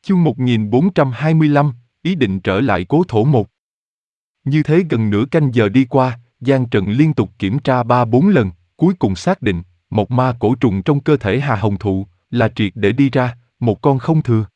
Chương 1425, ý định trở lại cố thổ 1. Như thế gần nửa canh giờ đi qua, Giang Trần liên tục kiểm tra 3-4 lần, cuối cùng xác định, một ma cổ trùng trong cơ thể Hà Hồng Thụ, là triệt để đi ra, một con không thừa.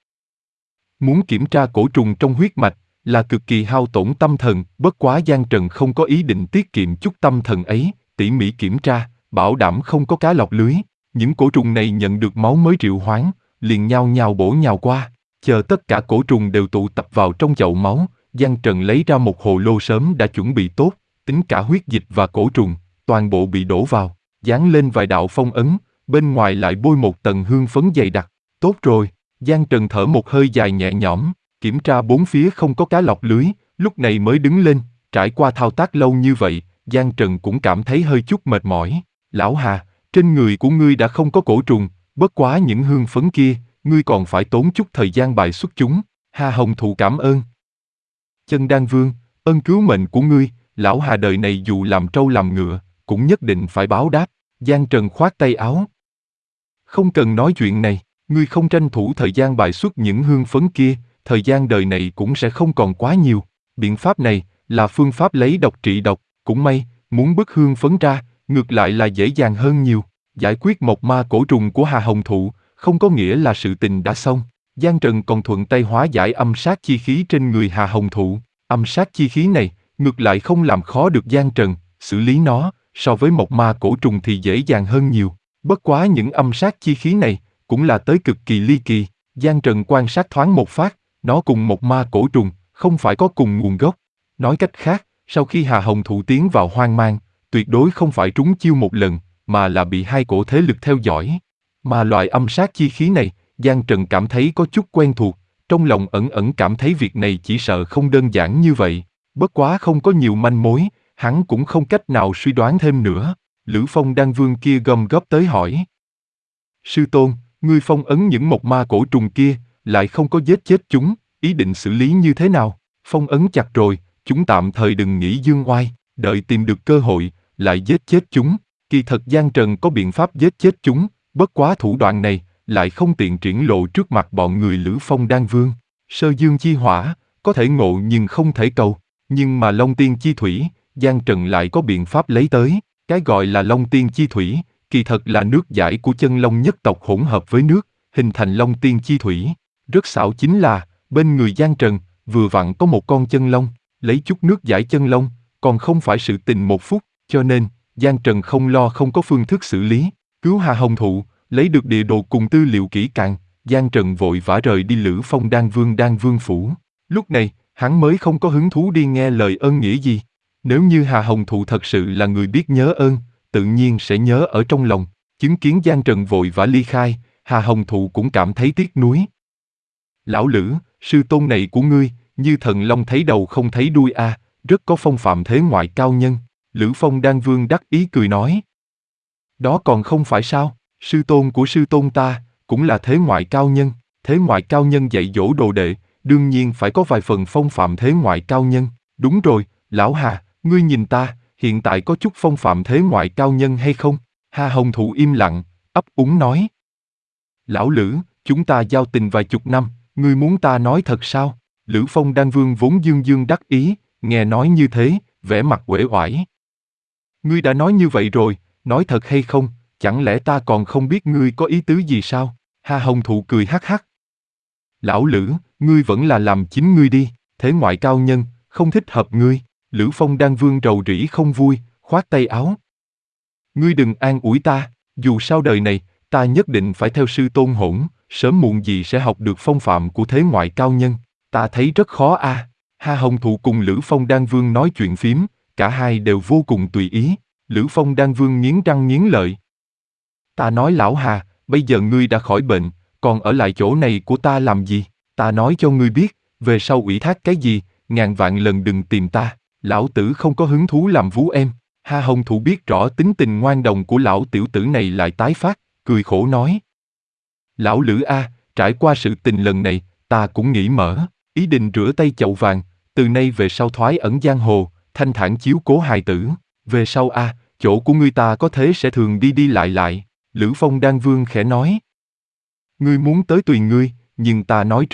Muốn kiểm tra cổ trùng trong huyết mạch, là cực kỳ hao tổn tâm thần, bất quá Giang Trần không có ý định tiết kiệm chút tâm thần ấy, tỉ mỉ kiểm tra, bảo đảm không có cá lọt lưới. Những cổ trùng này nhận được máu mới triệu hoán, liền nhao nhao bổ nhào qua. Chờ tất cả cổ trùng đều tụ tập vào trong chậu máu, Giang Trần lấy ra một hồ lô sớm đã chuẩn bị tốt, tính cả huyết dịch và cổ trùng, toàn bộ bị đổ vào, dán lên vài đạo phong ấn, bên ngoài lại bôi một tầng hương phấn dày đặc. Tốt rồi, Giang Trần thở một hơi dài nhẹ nhõm, kiểm tra bốn phía không có cá lọt lưới, lúc này mới đứng lên. Trải qua thao tác lâu như vậy, Giang Trần cũng cảm thấy hơi chút mệt mỏi. Lão Hà, trên người của ngươi đã không có cổ trùng, bất quá những hương phấn kia, ngươi còn phải tốn chút thời gian bài xuất chúng. Hà Hồng Thụ cảm ơn. Chân Đan Vương, ơn cứu mệnh của ngươi, lão Hà đời này dù làm trâu làm ngựa, cũng nhất định phải báo đáp. Giang Trần khoát tay áo. Không cần nói chuyện này, ngươi không tranh thủ thời gian bài xuất những hương phấn kia, thời gian đời này cũng sẽ không còn quá nhiều. Biện pháp này là phương pháp lấy độc trị độc, cũng may, muốn bứt hương phấn ra, ngược lại là dễ dàng hơn nhiều. Giải quyết một ma cổ trùng của Hà Hồng Thụ, không có nghĩa là sự tình đã xong. Giang Trần còn thuận tay hóa giải âm sát chi khí trên người Hà Hồng Thụ. Âm sát chi khí này, ngược lại không làm khó được Giang Trần, xử lý nó, so với một ma cổ trùng thì dễ dàng hơn nhiều. Bất quá những âm sát chi khí này, cũng là tới cực kỳ ly kỳ. Giang Trần quan sát thoáng một phát, nó cùng một ma cổ trùng, không phải có cùng nguồn gốc. Nói cách khác, sau khi Hà Hồng Thụ tiến vào hoang mang, tuyệt đối không phải trúng chiêu một lần, mà là bị hai cổ thế lực theo dõi. Mà loại âm sát chi khí này, Giang Trần cảm thấy có chút quen thuộc, trong lòng ẩn ẩn cảm thấy việc này chỉ sợ không đơn giản như vậy. Bất quá không có nhiều manh mối, hắn cũng không cách nào suy đoán thêm nữa. Lữ Phong Đan Vương kia gom góp tới hỏi. Sư Tôn, ngươi phong ấn những một ma cổ trùng kia, lại không có giết chết chúng, ý định xử lý như thế nào? Phong ấn chặt rồi, chúng tạm thời đừng nghĩ dương oai, đợi tìm được cơ hội, lại giết chết chúng. Kỳ thật Giang Trần có biện pháp giết chết chúng, bất quá thủ đoạn này, lại không tiện triển lộ trước mặt bọn người Lữ Phong Đan Vương. Sơ dương chi hỏa, có thể ngộ nhưng không thể cầu, nhưng mà Long Tiên chi thủy, Giang Trần lại có biện pháp lấy tới. Cái gọi là Long Tiên chi thủy, kỳ thật là nước giải của chân long nhất tộc hỗn hợp với nước, hình thành Long Tiên chi thủy. Rất xảo chính là, bên người Giang Trần, vừa vặn có một con chân long, lấy chút nước giải chân long, còn không phải sự tình một phút, cho nên, Giang Trần không lo không có phương thức xử lý. Cứu Hà Hồng Thụ, lấy được địa đồ cùng tư liệu kỹ càng, Giang Trần vội vã rời đi Lữ Phong Đan Vương phủ. Lúc này, hắn mới không có hứng thú đi nghe lời ơn nghĩa gì. Nếu như Hà Hồng Thụ thật sự là người biết nhớ ơn, tự nhiên sẽ nhớ ở trong lòng. Chứng kiến Giang Trần vội vã ly khai, Hà Hồng Thụ cũng cảm thấy tiếc nuối. Lão Lữ, sư tôn này của ngươi, như thần long thấy đầu không thấy đuôi a, rất có phong phạm thế ngoại cao nhân. Lữ Phong Đan Vương đắc ý cười nói. Đó còn không phải sao, sư tôn của sư tôn ta, cũng là thế ngoại cao nhân. Thế ngoại cao nhân dạy dỗ đồ đệ, đương nhiên phải có vài phần phong phạm thế ngoại cao nhân. Đúng rồi, lão Hà, ngươi nhìn ta, hiện tại có chút phong phạm thế ngoại cao nhân hay không? Hà Hồng Thụ im lặng, ấp úng nói. Lão Lữ, chúng ta giao tình vài chục năm, ngươi muốn ta nói thật sao? Lữ Phong Đan Vương vốn dương dương đắc ý, nghe nói như thế, vẻ mặt uể oải. Ngươi đã nói như vậy rồi, nói thật hay không, chẳng lẽ ta còn không biết ngươi có ý tứ gì sao? Hà Hồng Thụ cười hắc hắc. Lão Lữ, ngươi vẫn là làm chính ngươi đi, thế ngoại cao nhân, không thích hợp ngươi. Lữ Phong Đan Vương rầu rĩ không vui, khoát tay áo. Ngươi đừng an ủi ta, dù sao đời này, ta nhất định phải theo sư tôn hỗn, sớm muộn gì sẽ học được phong phạm của thế ngoại cao nhân. Ta thấy rất khó a. Hà Hồng Thụ cùng Lữ Phong Đan Vương nói chuyện phím, cả hai đều vô cùng tùy ý. Lữ Phong Đan Vương nghiến răng nghiến lợi. Ta nói lão Hà, bây giờ ngươi đã khỏi bệnh, còn ở lại chỗ này của ta làm gì? Ta nói cho ngươi biết, về sau ủy thác cái gì, ngàn vạn lần đừng tìm ta. Lão tử không có hứng thú làm vú em. Hà Hồng Thụ biết rõ tính tình ngoan đồng của lão tiểu tử này lại tái phát, cười khổ nói. Lão Lữ a, trải qua sự tình lần này, ta cũng nghĩ mở, ý định rửa tay chậu vàng, từ nay về sau thoái ẩn giang hồ, thanh thản chiếu cố hài tử. Về sau a, chỗ của ngươi ta có thế sẽ thường đi đi lại lại. Lữ Phong Đan Vương khẽ nói. Ngươi muốn tới tùy ngươi, nhưng ta nói trước,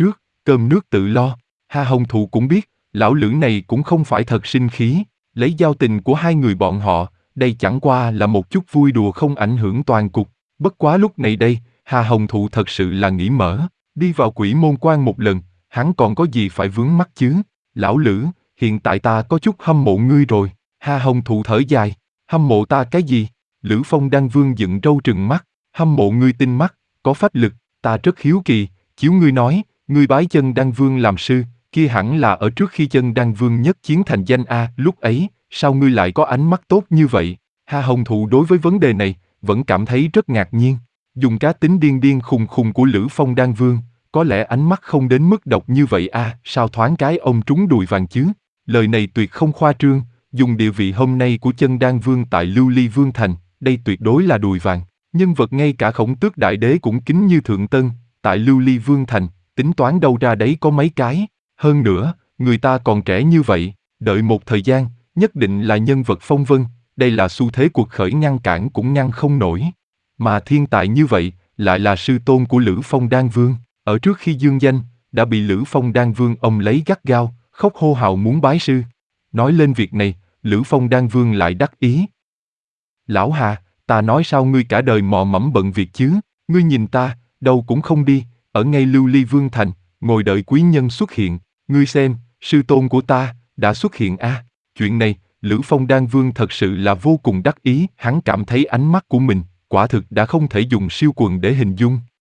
cơm nước tự lo. Hà Hồng Thụ cũng biết, lão Lữ này cũng không phải thật sinh khí, lấy giao tình của hai người bọn họ, đây chẳng qua là một chút vui đùa không ảnh hưởng toàn cục. Bất quá lúc này đây, Hà Hồng Thụ thật sự là nghĩ mở, đi vào Quỷ Môn Quan một lần, hắn còn có gì phải vướng mắc chứ? Lão Lữ, hiện tại ta có chút hâm mộ ngươi rồi. Hà Hồng Thụ thở dài, hâm mộ ta cái gì? Lữ Phong Đan Vương dựng râu trừng mắt, hâm mộ ngươi tinh mắt, có phách lực, ta rất hiếu kỳ, chiếu ngươi nói, ngươi bái Chân Đan Vương làm sư, kia hẳn là ở trước khi Chân Đan Vương nhất chiến thành danh a, lúc ấy, sao ngươi lại có ánh mắt tốt như vậy? Hà Hồng Thụ đối với vấn đề này, vẫn cảm thấy rất ngạc nhiên. Dùng cá tính điên điên khùng khùng của Lữ Phong Đan Vương, có lẽ ánh mắt không đến mức độc như vậy a, sao thoáng cái ông trúng đùi vàng chứ? Lời này tuyệt không khoa trương, dùng địa vị hôm nay của Chân Đan Vương tại Lưu Ly Vương Thành, đây tuyệt đối là đùi vàng. Nhân vật ngay cả Khổng Tước Đại Đế cũng kính như Thượng Tân, tại Lưu Ly Vương Thành, tính toán đâu ra đấy có mấy cái. Hơn nữa, người ta còn trẻ như vậy, đợi một thời gian, nhất định là nhân vật phong vân, đây là xu thế cuộc khởi ngăn cản cũng ngăn không nổi. Mà thiên tài như vậy, lại là sư tôn của Lữ Phong Đan Vương, ở trước khi dương danh, đã bị Lữ Phong Đan Vương ông lấy gắt gao, khóc hô hào muốn bái sư. Nói lên việc này, Lữ Phong Đan Vương lại đắc ý. Lão Hà, ta nói sao ngươi cả đời mò mẫm bận việc chứ, ngươi nhìn ta, đâu cũng không đi, ở ngay Lưu Ly Vương Thành, ngồi đợi quý nhân xuất hiện, ngươi xem, sư tôn của ta, đã xuất hiện a. Chuyện này, Lữ Phong Đan Vương thật sự là vô cùng đắc ý, hắn cảm thấy ánh mắt của mình, quả thực đã không thể dùng siêu quần để hình dung.